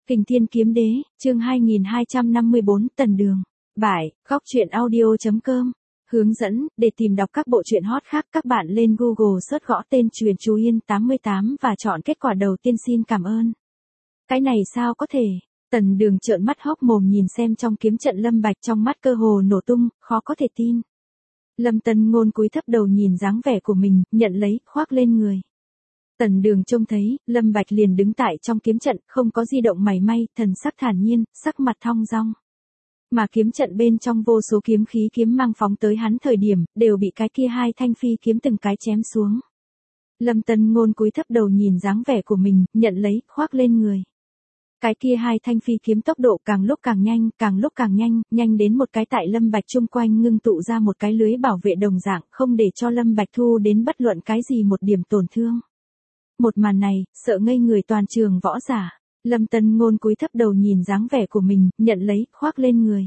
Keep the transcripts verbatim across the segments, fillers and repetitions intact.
Kình Thiên Kiếm Đế, chương hai nghìn hai trăm năm mươi bốn, Tần Đường. Bài, góc truyện audio chấm com. Hướng dẫn, để tìm đọc các bộ truyện hot khác các bạn lên Google search gõ tên Truyền Chú Yên tám mươi tám và chọn kết quả đầu tiên. Xin cảm ơn. Cái này sao có thể? Tần Đường trợn mắt hốc mồm nhìn xem trong kiếm trận Lâm Bạch, trong mắt cơ hồ nổ tung, khó có thể tin. Lâm Tân Ngôn cúi thấp đầu nhìn dáng vẻ của mình, nhận lấy, khoác lên người. Tần Đường trông thấy, Lâm Bạch liền đứng tại trong kiếm trận, không có di động mảy may, thần sắc thản nhiên, sắc mặt thong dong. Mà kiếm trận bên trong vô số kiếm khí kiếm mang phóng tới hắn thời điểm, đều bị cái kia hai thanh phi kiếm từng cái chém xuống. Lâm Tân Ngôn cúi thấp đầu nhìn dáng vẻ của mình, nhận lấy, khoác lên người. Cái kia hai thanh phi kiếm tốc độ càng lúc càng nhanh, càng lúc càng nhanh, nhanh đến một cái tại Lâm Bạch chung quanh ngưng tụ ra một cái lưới bảo vệ đồng dạng, không để cho Lâm Bạch thu đến bất luận cái gì một điểm tổn thương. Một màn này, sợ ngây người toàn trường võ giả. Lâm Tân Ngôn cúi thấp đầu nhìn dáng vẻ của mình, nhận lấy, khoác lên người.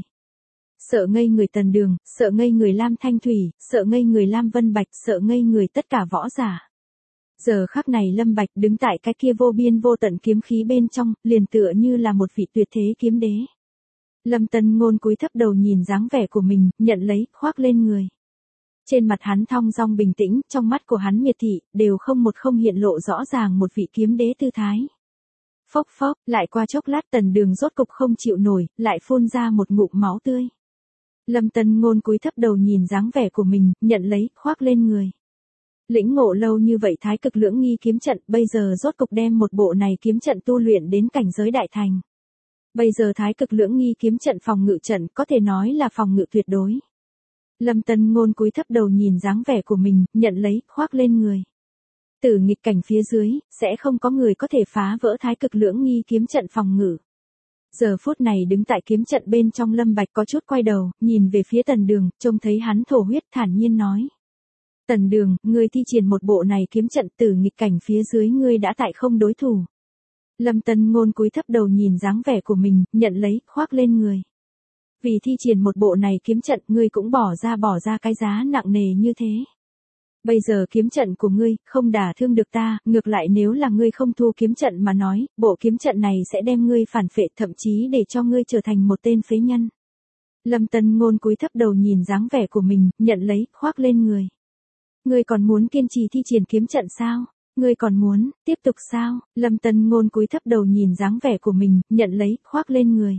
Sợ ngây người Tần Đường, sợ ngây người Lam Thanh Thủy, sợ ngây người Lam Vân Bạch, sợ ngây người tất cả võ giả. Giờ khắc này Lâm Bạch đứng tại cái kia vô biên vô tận kiếm khí bên trong, liền tựa như là một vị tuyệt thế kiếm đế. Lâm Tân Ngôn cúi thấp đầu nhìn dáng vẻ của mình, nhận lấy, khoác lên người. Trên mặt hắn thong dong bình tĩnh, trong mắt của hắn miệt thị, đều không một không hiện lộ rõ ràng một vị kiếm đế tư thái. Phốc phốc, lại qua chốc lát Tần Đường rốt cục không chịu nổi, lại phun ra một ngụm máu tươi. Lâm Tân Ngôn cúi thấp đầu nhìn dáng vẻ của mình, nhận lấy, khoác lên người. Lĩnh ngộ lâu như vậy Thái Cực Lưỡng Nghi kiếm trận, bây giờ rốt cục đem một bộ này kiếm trận tu luyện đến cảnh giới đại thành. Bây giờ Thái Cực Lưỡng Nghi kiếm trận phòng ngự trận có thể nói là phòng ngự tuyệt đối. Lâm Tân Ngôn cúi thấp đầu nhìn dáng vẻ của mình, nhận lấy, khoác lên người. Từ nghịch cảnh phía dưới, sẽ không có người có thể phá vỡ Thái Cực Lưỡng Nghi kiếm trận phòng ngự. Giờ phút này đứng tại kiếm trận bên trong Lâm Bạch có chút quay đầu, nhìn về phía Tần Đường, trông thấy hắn thổ huyết thản nhiên nói. Tần Đường, ngươi thi triển một bộ này kiếm trận từ nghịch cảnh phía dưới ngươi đã tại không đối thủ. Lâm Tân Ngôn cúi thấp đầu nhìn dáng vẻ của mình, nhận lấy, khoác lên người. Vì thi triển một bộ này kiếm trận ngươi cũng bỏ ra bỏ ra cái giá nặng nề như thế. Bây giờ kiếm trận của ngươi không đả thương được ta, ngược lại nếu là ngươi không thu kiếm trận mà nói, bộ kiếm trận này sẽ đem ngươi phản phệ, thậm chí để cho ngươi trở thành một tên phế nhân. Lâm Tân Ngôn cúi thấp đầu nhìn dáng vẻ của mình, nhận lấy, khoác lên người. Ngươi còn muốn kiên trì thi triển kiếm trận sao? Ngươi còn muốn tiếp tục sao? Lâm Tân Ngôn cúi thấp đầu nhìn dáng vẻ của mình, nhận lấy, khoác lên người.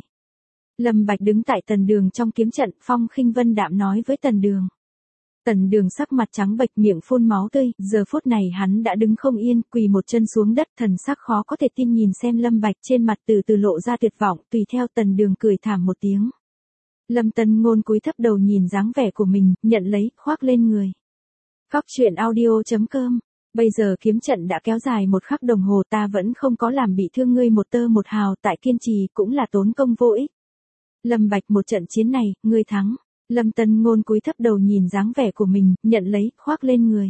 Lâm Bạch đứng tại Tần Đường trong kiếm trận, phong khinh vân đạm nói với Tần Đường. Tần Đường sắc mặt trắng bệch, miệng phun máu tươi, giờ phút này hắn đã đứng không yên, quỳ một chân xuống đất, thần sắc khó có thể tin nhìn xem Lâm Bạch, trên mặt từ từ lộ ra tuyệt vọng, tùy theo Tần Đường cười thảm một tiếng. Lâm Tân Ngôn cúi thấp đầu nhìn dáng vẻ của mình, nhận lấy, khoác lên người. Góc truyện audio chấm com. Bây giờ kiếm trận đã kéo dài một khắc đồng hồ, ta vẫn không có làm bị thương ngươi một tơ một hào, tại kiên trì cũng là tốn công vô ích. Lâm Bạch, một trận chiến này, ngươi thắng. Lâm Tân Ngôn cúi thấp đầu nhìn dáng vẻ của mình, nhận lấy, khoác lên người.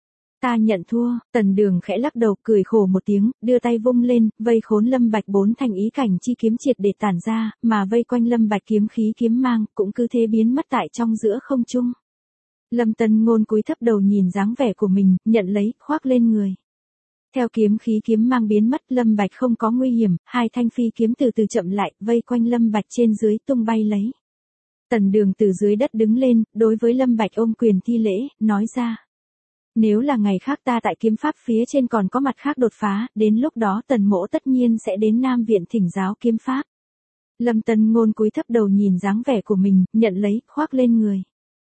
Ta nhận thua. Tần Đường khẽ lắc đầu, cười khổ một tiếng, đưa tay vung lên, vây khốn Lâm Bạch, bốn thanh ý cảnh chi kiếm triệt để tản ra, mà vây quanh Lâm Bạch kiếm khí kiếm mang, cũng cứ thế biến mất tại trong giữa không trung. Lâm Tân Ngôn cúi thấp đầu nhìn dáng vẻ của mình, nhận lấy, khoác lên người. Theo kiếm khí kiếm mang biến mất, Lâm Bạch không có nguy hiểm, hai thanh phi kiếm từ từ chậm lại, vây quanh Lâm Bạch trên dưới tung bay lấy. Tần Đường từ dưới đất đứng lên, đối với Lâm Bạch ôm quyền thi lễ, nói ra. Nếu là ngày khác ta tại kiếm pháp phía trên còn có mặt khác đột phá, đến lúc đó Tần mỗ tất nhiên sẽ đến Nam Viện thỉnh giáo kiếm pháp. Lâm Tân Ngôn cúi thấp đầu nhìn dáng vẻ của mình, nhận lấy, khoác lên người.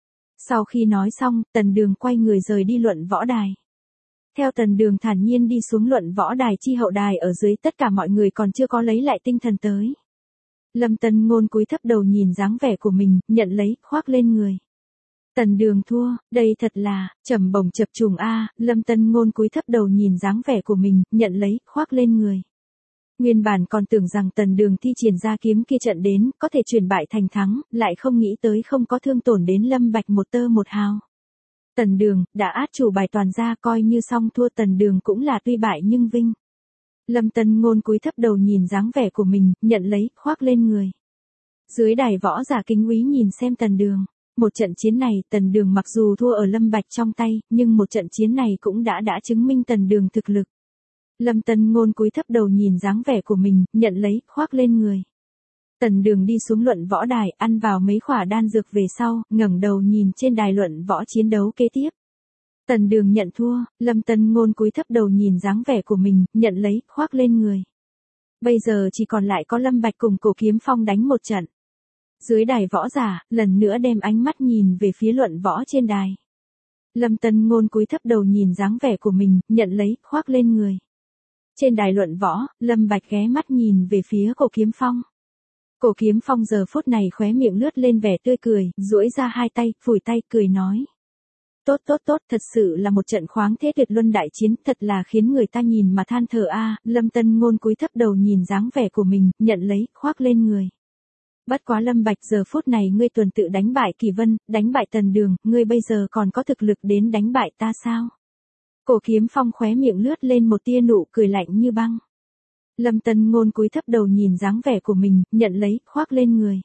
Sau khi nói xong, Tần Đường quay người rời đi luận võ đài. Theo Tần Đường thản nhiên đi xuống luận võ đài chi hậu đài ở dưới, tất cả mọi người còn chưa có lấy lại tinh thần tới. Lâm Tân Ngôn cúi thấp đầu nhìn dáng vẻ của mình, nhận lấy, khoác lên người. Tần Đường thua, đây thật là trầm bổng chập trùng a. Lâm Tân Ngôn cúi thấp đầu nhìn dáng vẻ của mình, nhận lấy, khoác lên người. Nguyên bản còn tưởng rằng Tần Đường thi triển ra kiếm kia trận đến, có thể chuyển bại thành thắng, lại không nghĩ tới không có thương tổn đến Lâm Bạch một tơ một hào. Tần Đường, đã át chủ bài toàn ra, coi như xong thua. Tần Đường cũng là tuy bại nhưng vinh. Lâm Tân Ngôn cúi thấp đầu nhìn dáng vẻ của mình, nhận lấy, khoác lên người. Dưới đài võ giả kính úy nhìn xem Tần Đường. Một trận chiến này, Tần Đường mặc dù thua ở Lâm Bạch trong tay, nhưng một trận chiến này cũng đã đã chứng minh Tần Đường thực lực. Lâm Tân Ngôn cúi thấp đầu nhìn dáng vẻ của mình, nhận lấy, khoác lên người. Tần Đường đi xuống luận võ đài, ăn vào mấy khỏa đan dược về sau, ngẩng đầu nhìn trên đài luận võ chiến đấu kế tiếp. Tần Đường nhận thua, Lâm Tân Ngôn cúi thấp đầu nhìn dáng vẻ của mình, nhận lấy, khoác lên người. Bây giờ chỉ còn lại có Lâm Bạch cùng Cổ Kiếm Phong đánh một trận. Dưới đài võ giả, lần nữa đem ánh mắt nhìn về phía luận võ trên đài. Lâm Tân Ngôn cúi thấp đầu nhìn dáng vẻ của mình, nhận lấy, khoác lên người. Trên đài luận võ, Lâm Bạch ghé mắt nhìn về phía Cổ Kiếm Phong. Cổ Kiếm Phong giờ phút này khóe miệng lướt lên vẻ tươi cười, duỗi ra hai tay, phủi tay, cười nói. Tốt tốt tốt, thật sự là một trận khoáng thế tuyệt luân đại chiến, thật là khiến người ta nhìn mà than thở a. Lâm Tân Ngôn cúi thấp đầu nhìn dáng vẻ của mình, nhận lấy, khoác lên người. Bất quá Lâm Bạch, giờ phút này ngươi tuần tự đánh bại Kỳ Vân, đánh bại Tần Đường, ngươi bây giờ còn có thực lực đến đánh bại ta sao? Cổ Kiếm Phong khóe miệng lướt lên một tia nụ cười lạnh như băng. Lâm Tân Ngôn cúi thấp đầu nhìn dáng vẻ của mình, nhận lấy, khoác lên người.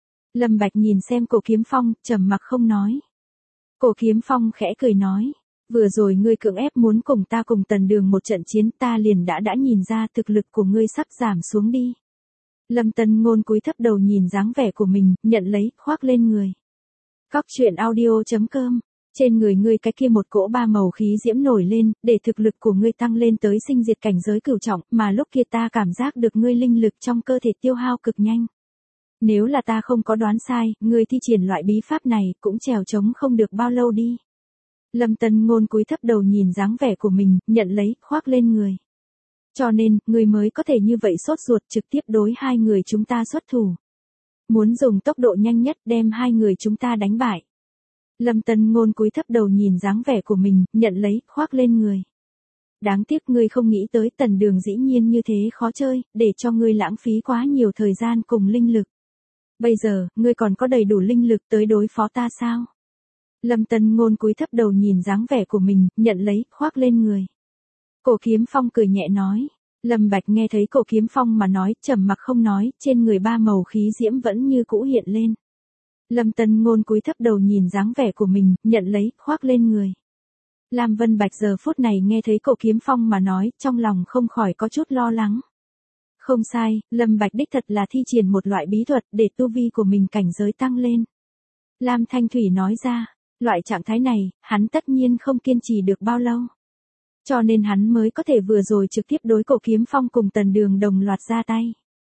Lâm Bạch nhìn xem Cổ Kiếm Phong, trầm mặc không nói. Cổ Kiếm Phong khẽ cười nói, vừa rồi ngươi cưỡng ép muốn cùng ta cùng Tần Đường một trận chiến, ta liền đã đã nhìn ra thực lực của ngươi sắp giảm xuống đi. Lâm Tân Ngôn cúi thấp đầu nhìn dáng vẻ của mình, nhận lấy, khoác lên người. Cóc truyện audio chấm com. Trên người ngươi cái kia một cỗ ba màu khí diễm nổi lên, để thực lực của ngươi tăng lên tới sinh diệt cảnh giới cửu trọng, mà lúc kia ta cảm giác được ngươi linh lực trong cơ thể tiêu hao cực nhanh. Nếu là ta không có đoán sai, ngươi thi triển loại bí pháp này, cũng trèo trống không được bao lâu đi. Lâm Tân Ngôn cúi thấp đầu nhìn dáng vẻ của mình, nhận lấy, khoác lên người. Cho nên, ngươi mới có thể như vậy sốt ruột trực tiếp đối hai người chúng ta xuất thủ. Muốn dùng tốc độ nhanh nhất đem hai người chúng ta đánh bại. Lâm Tân Ngôn cúi thấp đầu nhìn dáng vẻ của mình, nhận lấy, khoác lên người. Đáng tiếc ngươi không nghĩ tới Tần Đường dĩ nhiên như thế khó chơi, để cho ngươi lãng phí quá nhiều thời gian cùng linh lực. Bây giờ, ngươi còn có đầy đủ linh lực tới đối phó ta sao? Lâm Tân Ngôn cúi thấp đầu nhìn dáng vẻ của mình, nhận lấy, khoác lên người. Cổ Kiếm Phong cười nhẹ nói. Lâm Bạch nghe thấy Cổ Kiếm Phong mà nói, trầm mặc không nói, trên người ba màu khí diễm vẫn như cũ hiện lên. Lâm Tân Ngôn cúi thấp đầu nhìn dáng vẻ của mình, nhận lấy, khoác lên người. Lam Vân Bạch giờ phút này nghe thấy Cổ Kiếm Phong mà nói, trong lòng không khỏi có chút lo lắng. Không sai, Lâm Bạch đích thật là thi triển một loại bí thuật để tu vi của mình cảnh giới tăng lên. Lam Thanh Thủy nói ra, loại trạng thái này, hắn tất nhiên không kiên trì được bao lâu. Cho nên hắn mới có thể vừa rồi trực tiếp đối Cổ Kiếm Phong cùng Tần Đường đồng loạt ra tay.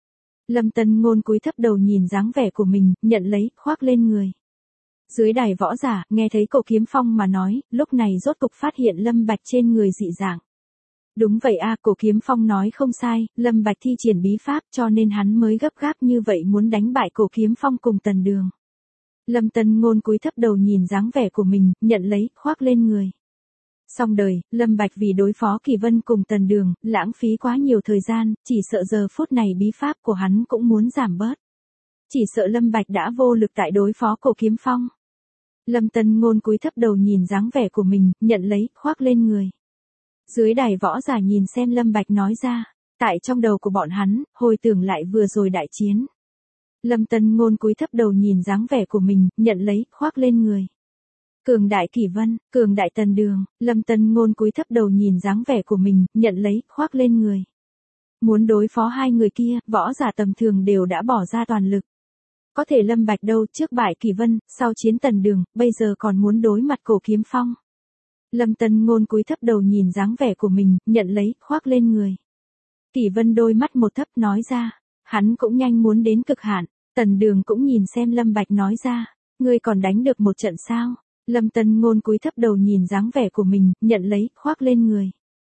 Lâm Tân Ngôn cúi thấp đầu nhìn dáng vẻ của mình, nhận lấy, khoác lên người. Dưới đài võ giả, nghe thấy Cổ Kiếm Phong mà nói, lúc này rốt cục phát hiện Lâm Bạch trên người dị dạng. Đúng vậy a, Cổ Kiếm Phong nói không sai, Lâm Bạch thi triển bí pháp cho nên hắn mới gấp gáp như vậy muốn đánh bại Cổ Kiếm Phong cùng Tần Đường. Lâm Tân Ngôn cúi thấp đầu nhìn dáng vẻ của mình, nhận lấy, khoác lên người. Xong đời, Lâm Bạch vì đối phó Kỳ Vân cùng Tần Đường, lãng phí quá nhiều thời gian, chỉ sợ giờ phút này bí pháp của hắn cũng muốn giảm bớt. Chỉ sợ Lâm Bạch đã vô lực tại đối phó Cổ Kiếm Phong. Lâm Tân Ngôn cúi thấp đầu nhìn dáng vẻ của mình, nhận lấy, khoác lên người. Dưới đài võ giả nhìn xem Lâm Bạch nói ra, tại trong đầu của bọn hắn, hồi tưởng lại vừa rồi đại chiến. Lâm Tân Ngôn cúi thấp đầu nhìn dáng vẻ của mình, nhận lấy, khoác lên người. Cường đại Kỳ Vân, cường đại Tần Đường, Lâm Tân Ngôn cúi thấp đầu nhìn dáng vẻ của mình, nhận lấy, khoác lên người. Muốn đối phó hai người kia, võ giả tầm thường đều đã bỏ ra toàn lực. Có thể Lâm Bạch đâu, trước bại Kỳ Vân, sau chiến Tần Đường, bây giờ còn muốn đối mặt Cổ Kiếm Phong. Lâm Tân Ngôn cúi thấp đầu nhìn dáng vẻ của mình, nhận lấy, khoác lên người. Kỳ Vân đôi mắt một thấp nói ra, hắn cũng nhanh muốn đến cực hạn. Tần Đường cũng nhìn xem Lâm Bạch nói ra, ngươi còn đánh được một trận sao? Lâm Tân Ngôn cúi thấp đầu nhìn dáng vẻ của mình, nhận lấy, khoác lên người.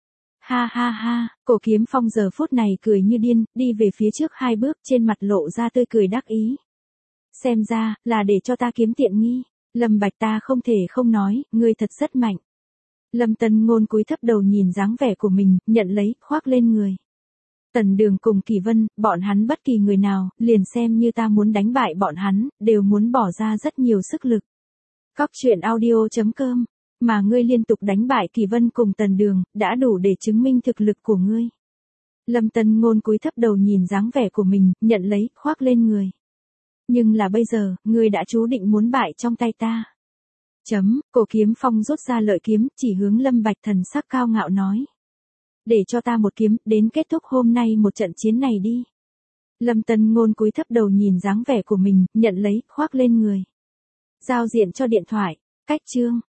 Ha ha ha, Cổ Kiếm Phong giờ phút này cười như điên, đi về phía trước hai bước, trên mặt lộ ra tươi cười đắc ý. Xem ra, là để cho ta kiếm tiện nghi. Lâm Bạch ta không thể không nói, ngươi thật rất mạnh. Lâm Tân Ngôn cúi thấp đầu nhìn dáng vẻ của mình, nhận lấy, khoác lên người. Tần Đường cùng Kỳ Vân, bọn hắn bất kỳ người nào, liền xem như ta muốn đánh bại bọn hắn, đều muốn bỏ ra rất nhiều sức lực. Cóc truyện audio chấm com, mà ngươi liên tục đánh bại Kỳ Vân cùng Tần Đường, đã đủ để chứng minh thực lực của ngươi. Lâm Tân Ngôn cúi thấp đầu nhìn dáng vẻ của mình, nhận lấy, khoác lên người. Nhưng là bây giờ, ngươi đã chú định muốn bại trong tay ta. Chấm, Cổ Kiếm Phong rút ra lợi kiếm, chỉ hướng Lâm Bạch thần sắc cao ngạo nói. Để cho ta một kiếm, đến kết thúc hôm nay một trận chiến này đi. Lâm Tân Ngôn cúi thấp đầu nhìn dáng vẻ của mình, nhận lấy, khoác lên người. Giao diện cho điện thoại. Cách chương.